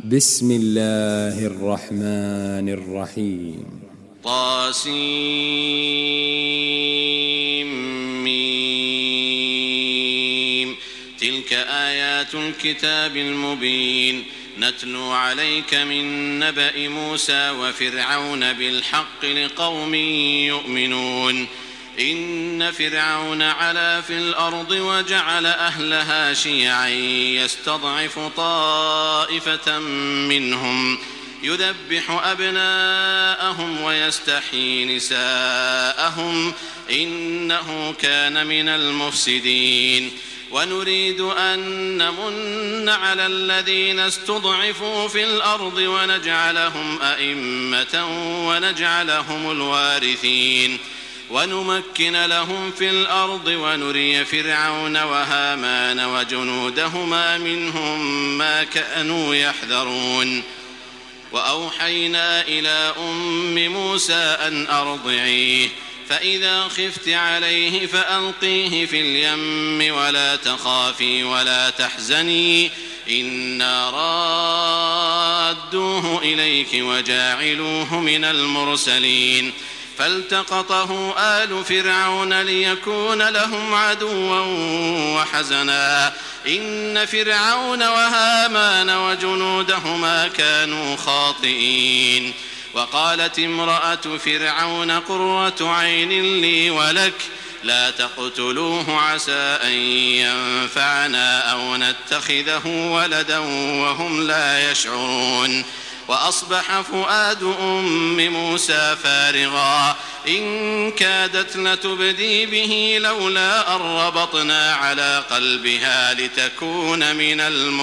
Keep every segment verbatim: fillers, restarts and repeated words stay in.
بسم الله الرحمن الرحيم. طاسيم. تلك آيات الكتاب المبين نتلو عليك من نبأ موسى وفرعون بالحق لقوم يؤمنون. إن فرعون علا في الأرض وجعل أهلها شيعا يستضعف طائفة منهم يذبح أبناءهم ويستحيي نساءهم إنه كان من المفسدين. ونريد أن نمن على الذين استضعفوا في الأرض ونجعلهم أئمة ونجعلهم الوارثين ونمكن لهم في الأرض ونري فرعون وهامان وجنودهما منهم ما كانوا يحذرون. وأوحينا إلى أم موسى أن أرضعيه فإذا خفت عليه فألقيه في اليم ولا تخافي ولا تحزني إنا رادوه إليك وجاعلوه من المرسلين. فالتقطه آل فرعون ليكون لهم عدوا وحزنا إن فرعون وهامان وجنودهما كانوا خاطئين. وقالت امرأة فرعون قرة عين لي ولك لا تقتلوه عسى أن ينفعنا أو نتخذه ولدا وهم لا يشعرون. وأصبح فؤاد أم موسى فارغا إن كادت لتبدي به لولا أن ربطنا على قلبها لتكون من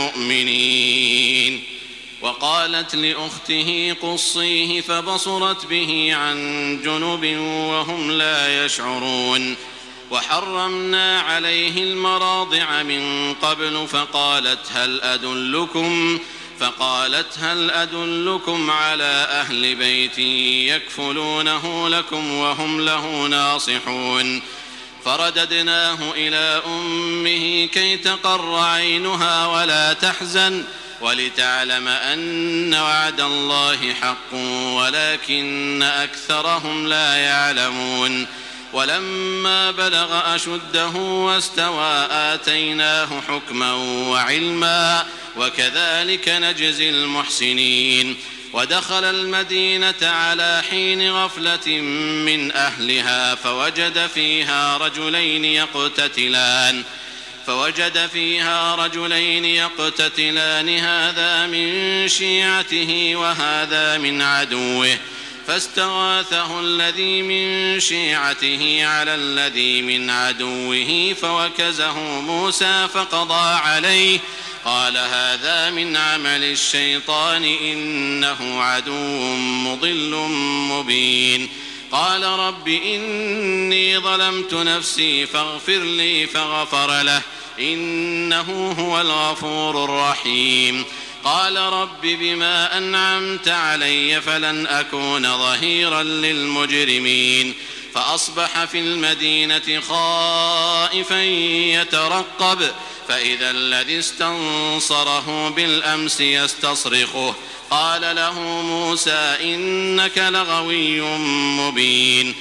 المؤمنين. وقالت لأخته قصيه فبصرت به عن جنب وهم لا يشعرون. وحرمنا عليه المراضع من قبل فقالت هل أدلكم فقالت هل أدلكم على أهل بيت يكفلونه لكم وهم له ناصحون. فرددناه إلى أمه كي تقر عينها ولا تحزن ولتعلم أن وعد الله حق ولكن أكثرهم لا يعلمون. ولما بلغ أشده واستوى آتيناه حكما وعلما وكذلك نجزي المحسنين. ودخل المدينة على حين غفلة من أهلها فوجد فيها رجلين يقتتلان فوجد فيها رجلين يقتتلان هذا من شيعته وهذا من عدوه فاستغاثه الذي من شيعته على الذي من عدوه فوكزه موسى فقضى عليه قال هذا من عمل الشيطان إنه عدو مضل مبين. قال رب إني ظلمت نفسي فاغفر لي فغفر له إنه هو الغفور الرحيم. قال رب بما أنعمت علي فلن أكون ظهيرا للمجرمين. فأصبح في المدينة خائفا يترقب فإذا الذي استنصره بالأمس يستصرخه قال له موسى إنك لغوي مبين.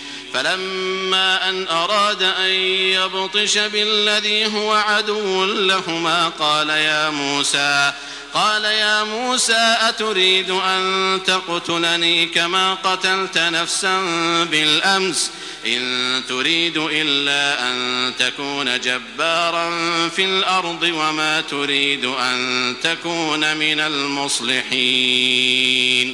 فلما أن أراد أن يبطش بالذي هو عدو لهما قال يا موسى قال يا موسى أتريد أن تقتلني كما قتلت نفسا بالأمس إن تريد إلا أن تكون جبارا في الأرض وما تريد أن تكون من المصلحين.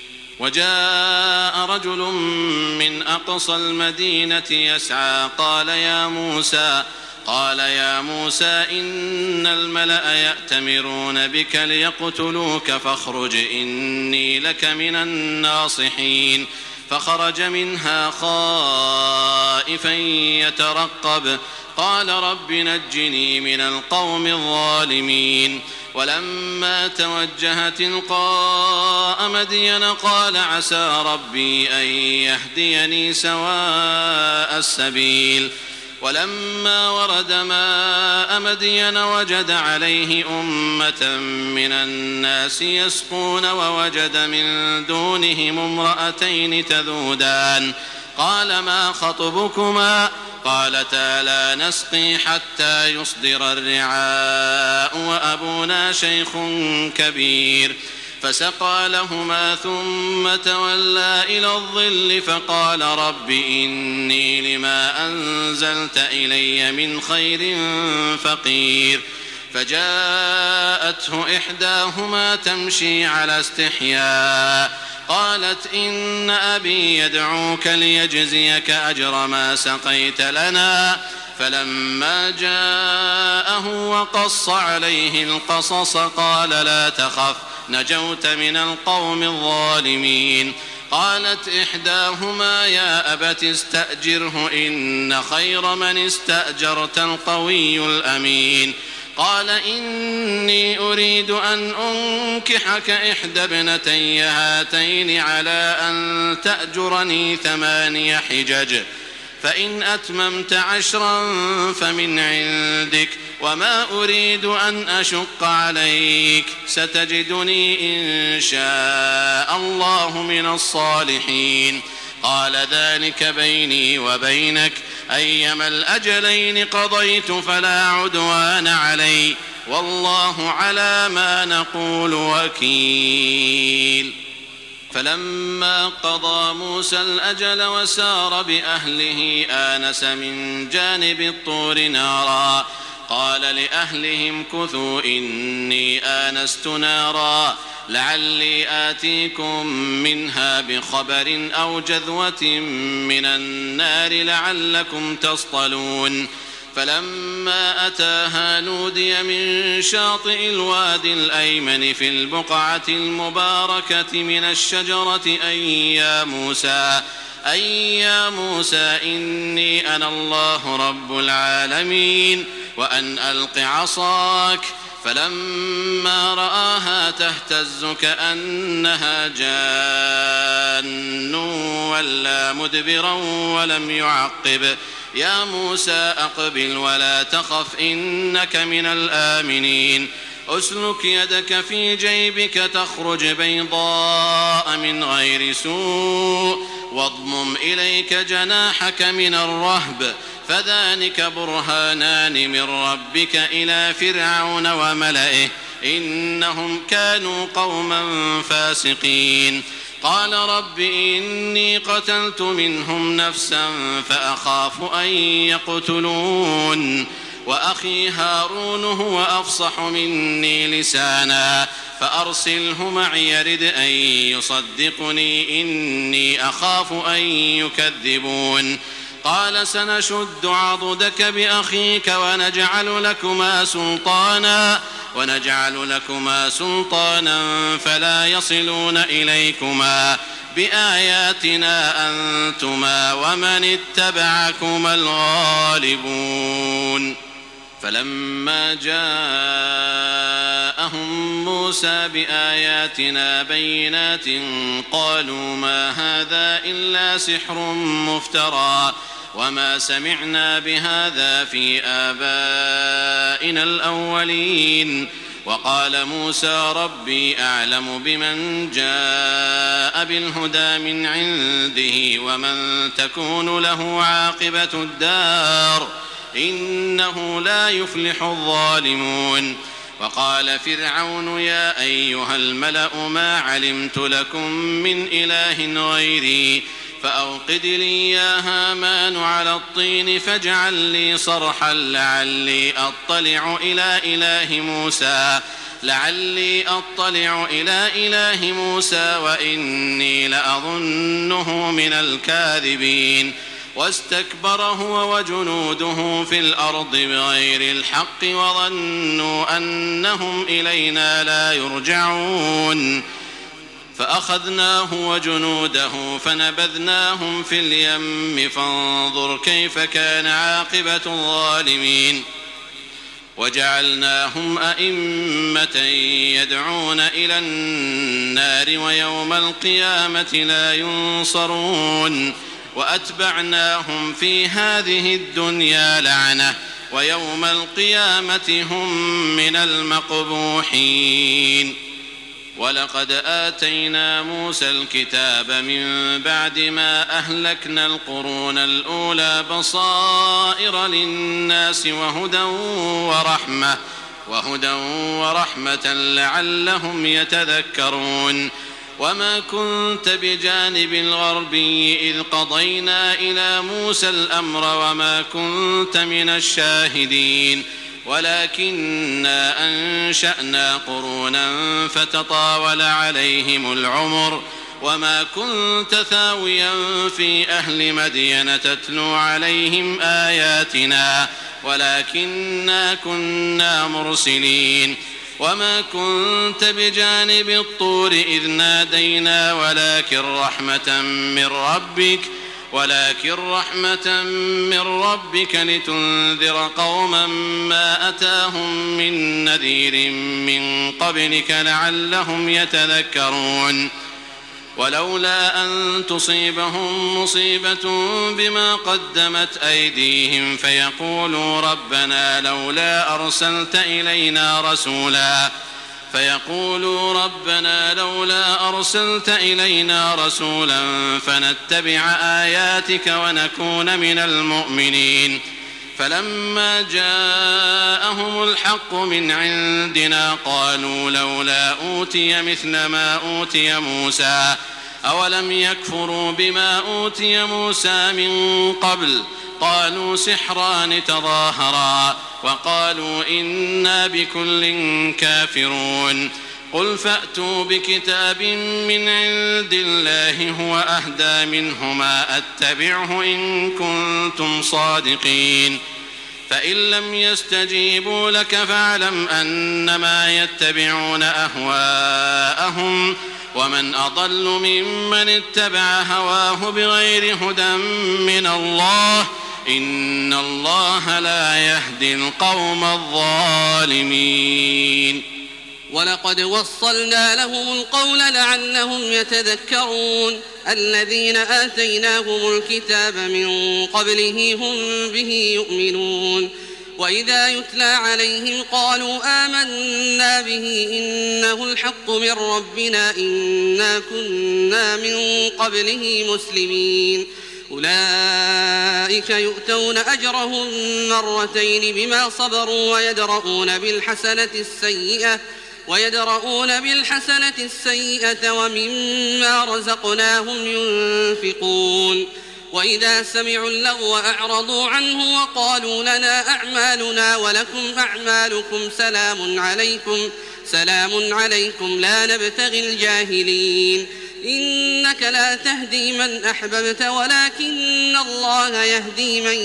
وجاء رجل من أقصى المدينة يسعى قال يا موسى قال يا موسى إن الملأ يأتمرون بك ليقتلوك فاخرج إني لك من الناصحين. فخرج منها خائفا يترقب قال رب نجني من القوم الظالمين. ولما توجه تلقاء مدين قال عسى ربي أن يهديني سواء السبيل. ولما ورد ماء مدين وجد عليه أمة من الناس يسقون ووجد من دونهم امرأتين تذودان قال ما خطبكما قالتا لا نسقي حتى يصدر الرعاء وأبونا شيخ كبير فسقى لهما ثم تولى إلى الظل فقال رب إني لما أنزلت إلي من خير فقير فجاءته إحداهما تمشي على استحياء قالت إن أبي يدعوك ليجزيك أجر ما سقيت لنا فلما جاءه وقص عليه القصص قال لا تخف نجوت من القوم الظالمين قالت إحداهما يا أبت استأجره إن خير من استأجرت القوي الأمين قال إني أريد أن أنكحك إحدى ابنتي هاتين على أن تأجرني ثماني حجج فإن أتممت عشرا فمن عندك وما أريد أن أشق عليك ستجدني إن شاء الله من الصالحين قال ذلك بيني وبينك أيما الأجلين قضيت فلا عدوان علي والله على ما نقول وكيل فلما قضى موسى الأجل وسار بأهله آنس من جانب الطور نارا قال لأهلهم كثوا إني آنست نارا لعلي آتيكم منها بخبر أو جذوة من النار لعلكم تصطلون فلما أتاها نودي من شاطئ الوادي الأيمن في البقعة المباركة من الشجرة أي يا موسى أي يا موسى إني أنا الله رب العالمين وأن ألق عصاك فلما رآها تهتز كأنها جان ولا مدبرا ولم يعقب يا موسى أقبل ولا تخف إنك من الآمنين أسلك يدك في جيبك تخرج بيضاء من غير سوء واضمم إليك جناحك من الرهب فذلك برهانان من ربك إلى فرعون وملئه إنهم كانوا قوما فاسقين قال رب إني قتلت منهم نفسا فأخاف أن يقتلون وأخي هارون هو أفصح مني لسانا فأرسله معي يرد أن يصدقني إني أخاف أن يكذبون قال سنشد عضدك بأخيك ونجعل لكما سلطانا ونجعل لكما سلطانا فلا يصلون إليكما بآياتنا أنتما ومن اتبعكما الغالبون فلما جاءهم موسى بآياتنا بينات قالوا ما هذا إلا سحر مفترى وما سمعنا بهذا في آبائنا الأولين وقال موسى ربي أعلم بمن جاء بالهدى من عنده ومن تكون له عاقبة الدار إنه لا يفلح الظالمون وقال فرعون يا أيها الملأ ما علمت لكم من إله غيري فأوقد لي يا هامان على الطين فاجعل لي صرحا لعلي أطلع إلى إله موسى لعلي أطلع إلى إله موسى وإني لأظنه من الكاذبين واستكبر هو وجنوده في الأرض بغير الحق وظنوا أنهم إلينا لا يرجعون فأخذناه وجنوده فنبذناهم في اليم فانظر كيف كان عاقبة الظالمين وجعلناهم أئمة يدعون إلى النار ويوم القيامة لا ينصرون وأتبعناهم في هذه الدنيا لعنة ويوم القيامة هم من المقبوحين. ولقد آتينا موسى الكتاب من بعد ما أهلكنا القرون الأولى بصائر للناس وهدى ورحمة وهدى ورحمة لعلهم يتذكرون. وما كنت بجانب الغربي إذ قضينا إلى موسى الأمر وما كنت من الشاهدين ولكننا أنشأنا قرونا فتطاول عليهم العمر وما كنت ثاويا في أهل مدين تتلو عليهم آياتنا ولكننا كنا مرسلين. وما كنت بجانب الطور إذ نادينا ولكن رحمة من ربك ولكن رحمة من ربك لتنذر قوما ما أتاهم من نذير من قبلك لعلهم يتذكرون. ولولا أن تصيبهم مصيبة بما قدمت أيديهم فيقولوا ربنا لولا أرسلت إلينا رسولا فيقولوا ربنا لولا أرسلت إلينا رسولا فنتبع آياتك ونكون من المؤمنين. فلما جاءهم الحق من عندنا قالوا لولا أوتي مثل ما أوتي موسى أولم يكفروا بما أوتي موسى من قبل قالوا سحران تظاهرا وقالوا إنا بكل كافرون. قل فأتوا بكتاب من عند الله هو أهدى منهما أتبعه إن كنتم صادقين. فإن لم يستجيبوا لك فاعلم أنما يتبعون أهواءهم ومن أضل ممن اتبع هواه بغير هدى من الله إن الله لا يهدي القوم الظالمين. ولقد وصلنا لهم القول لعلهم يتذكرون. الذين آتيناهم الكتاب من قبله هم به يؤمنون. وإذا يتلى عليهم قالوا آمنا به إنه الحق من ربنا إنا كنا من قبله مسلمين. أولئك يؤتون أجرهم مرتين بما صبروا ويدرؤون بالحسنة السيئة ويدرؤون بالحسنة السيئة ومما رزقناهم ينفقون. وإذا سمعوا اللغو أعرضوا عنه وقالوا لنا أعمالنا ولكم أعمالكم سلام عليكم سلام عليكم لا نبتغي الجاهلين. إنك لا تهدي من أحببت ولكن الله يهدي من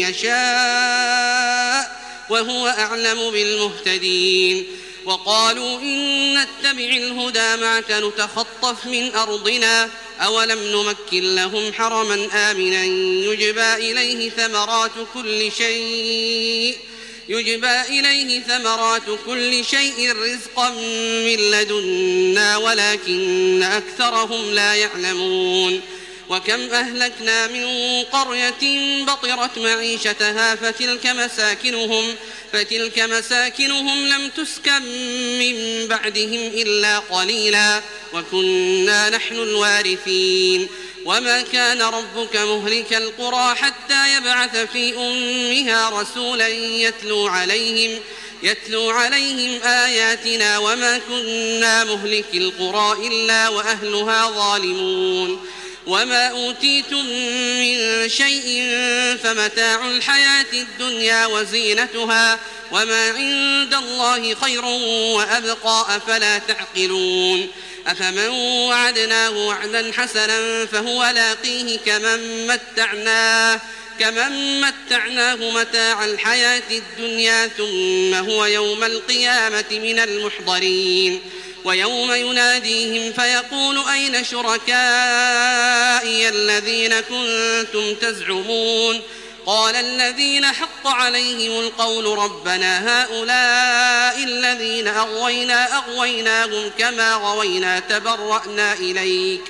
يشاء وهو أعلم بالمهتدين. وقالوا إن نتبع الهدى معك نتخطف من أرضنا أولم نمكن لهم حرما آمنا يجبى إليه ثمرات كل شيء يجبى إليه ثمرات كل شيء رزقا من لدنا ولكن أكثرهم لا يعلمون. وكم أهلكنا من قرية بطرت معيشتها فتلك مساكنهم فتلك مساكنهم لم تسكن من بعدهم إلا قليلا وكنا نحن الوارثين. وما كان ربك مهلك القرى حتى يبعث في أمها رسولا يتلو عليهم يتلو عليهم آياتنا وما كنا مهلك القرى إلا وأهلها ظالمون. وما أوتيتم من شيء فمتاع الحياة الدنيا وزينتها وما عند الله خير وأبقى أفلا تعقلون. أفمن وعدناه وعدا حسنا فهو لاقيه كمن متعناه كمن متعناه متاع الحياة الدنيا ثم هو يوم القيامة من المحضرين. ويوم يناديهم فيقول أين شركائي الذين كنتم تزعمون قال الذين حق عليهم القول ربنا هؤلاء الذين أغوينا أغويناهم كما غوينا تبرأنا إليك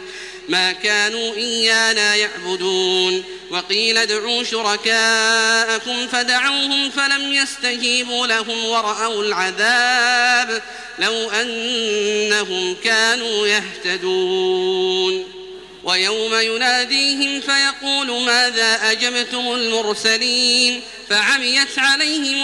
ما كانوا إيانا يعبدون. وقيل ادعوا شركاءكم فدعوهم فلم يستجيبوا لهم ورأوا العذاب لو أنهم كانوا يهتدون. ويوم يناديهم فيقول ماذا أجبتم المرسلين فعميت عليهم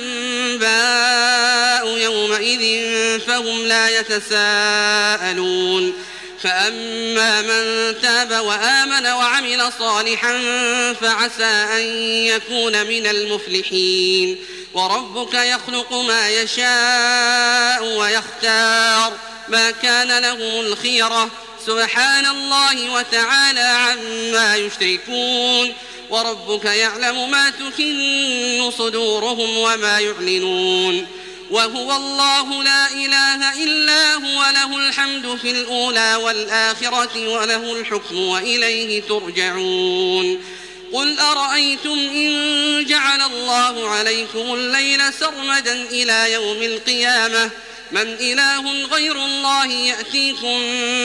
الأنباء يومئذ فهم لا يتساءلون. فأما من تاب وآمن وعمل صالحا فعسى أن يكون من المفلحين. وربك يخلق ما يشاء ويختار ما كان لهم الخيرة سبحان الله وتعالى عما يشركون. وربك يعلم ما تكن صدورهم وما يعلنون. وهو الله لا إله إلا هو له الحمد في الأولى والآخرة وله الحكم وإليه ترجعون. قل أرأيتم إن جعل الله عليكم الليل سرمدا إلى يوم القيامة من إله غير الله يأتيكم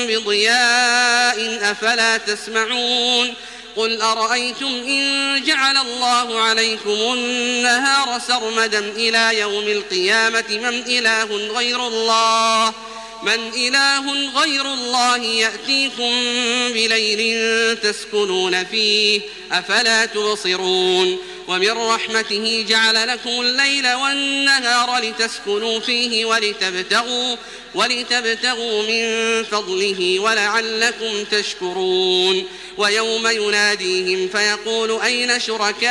بضياء أفلا تسمعون. قل أرأيتم إن جعل الله عليكم النهار سرمدا إلى يوم القيامة من إله غير الله من إله غير الله يأتيكم بليل تسكنون فيه أفلا تبصرون. ومن رحمته جعل لكم الليل والنهار لتسكنوا فيه ولتبتغوا, ولتبتغوا من فضله ولعلكم تشكرون. ويوم يناديهم فيقول أين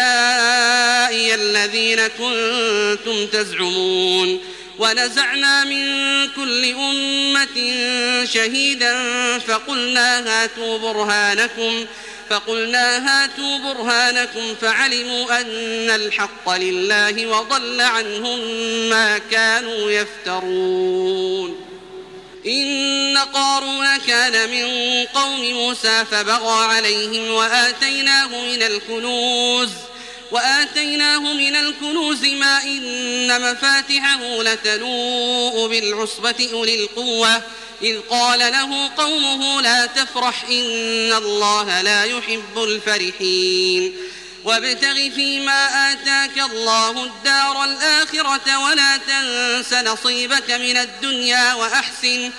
شركائي الذين كنتم تزعمون. ونزعنا من كل أمة شهيدا فقلنا هاتوا برهانكم فقلنا هاتوا برهانكم فعلموا أن الحق لله وضل عنهم ما كانوا يفترون. إن قارون كان من قوم موسى فبغى عليهم وآتيناه من الكنوز وآتيناه من الكنوز ما إن مفاتحه لتنوء بالعصبة أولي القوة إذ قال له قومه لا تفرح إن الله لا يحب الفرحين. وابتغ فيما آتاك الله الدار الآخرة ولا تنس نصيبك من الدنيا وأحسن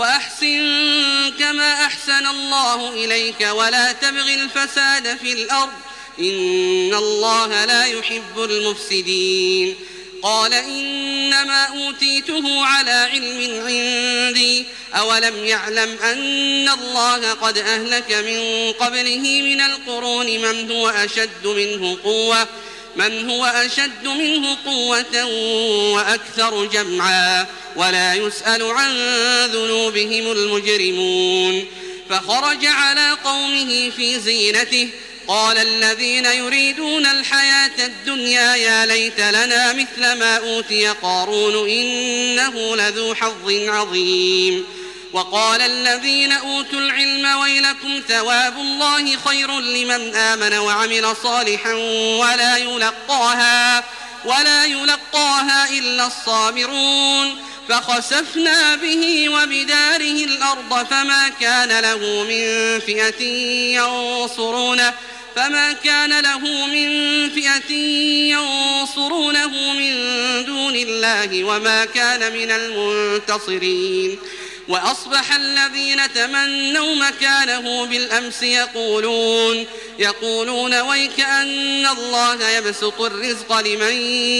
وأحسن كما أحسن الله إليك ولا تبغ الفساد في الأرض إن الله لا يحب المفسدين. قال إنما أوتيته على علم عندي أولم يعلم أن الله قد أهلك من قبله من القرون من هو أشد منه قوة من هو أشد منه قوة وأكثر جمعا ولا يسأل عن ذنوبهم المجرمون. فخرج على قومه في زينته قال الذين يريدون الحياة الدنيا يا ليت لنا مثل ما أوتي قارون إنه لذو حظ عظيم. وقال الذين أوتوا العلم ويلكم ثواب الله خير لمن آمن وعمل صالحا ولا يلقاها ولا يلقاها إلا الصابرون. فخسفنا به وبداره الأرض فما كان له من فئة ينصرونه فما كان له من فئة ينصرونه من دون الله وما كان من المنتصرين. وأصبح الذين تمنوا مكانه بالأمس يقولون يقولون ويكأن الله يبسط الرزق لمن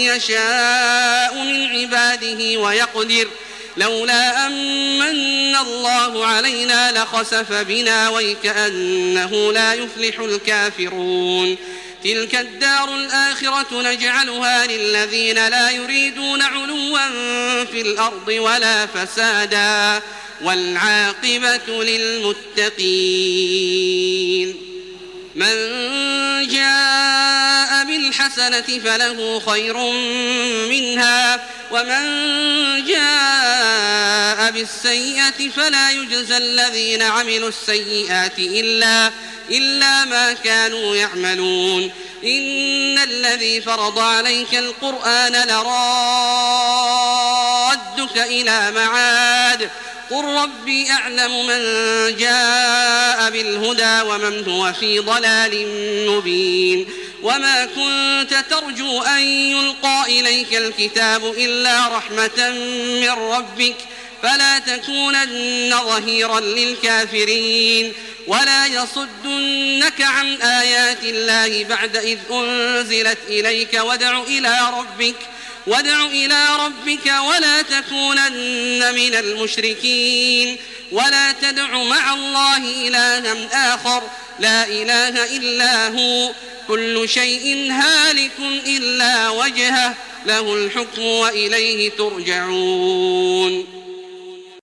يشاء من عباده ويقدر لولا أمن الله علينا لخسف بنا ويكأنه لا يفلح الكافرون. تلك الدار الآخرة نجعلها للذين لا يريدون علوا في الأرض ولا فسادا والعاقبة للمتقين. من جاء بالحسنة فله خير منها ومن جاء بالسيئة فلا يجزى الذين عملوا السيئات إلا, إلا ما كانوا يعملون. إن الذي فرض عليك القرآن لرادك إلى معاد قل ربي أعلم من جاء بالهدى ومن هو في ضلال مبين وما كنت ترجو أن يلقى إليك الكتاب إلا رحمة من ربك فلا تكونن ظهيرا للكافرين ولا يصدنك عن آيات الله بعد إذ أنزلت إليك وادع إلى ربك وادع إلى ربك ولا تكونن من المشركين ولا تدع مع الله إلها آخر لا إله إلا هو كل شيء هالك إلا وجهه له الحكم وإليه ترجعون